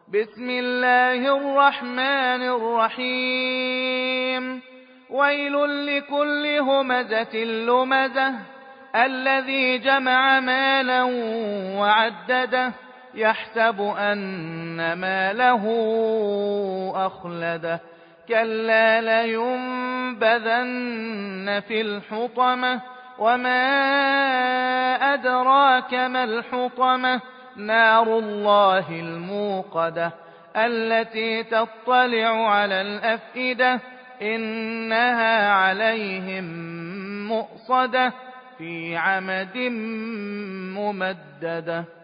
بسم الله الرحمن الرحيم ويل لكل همزة لمزة الذي جمع مالا وعدده يحسب أن ماله أخلده كلا لينبذن في الحطمة وما أدراك ما الحطمة نار الله الموقدة التي تطلع على الأفئدة إنها عليهم مؤصدة في عمد ممددة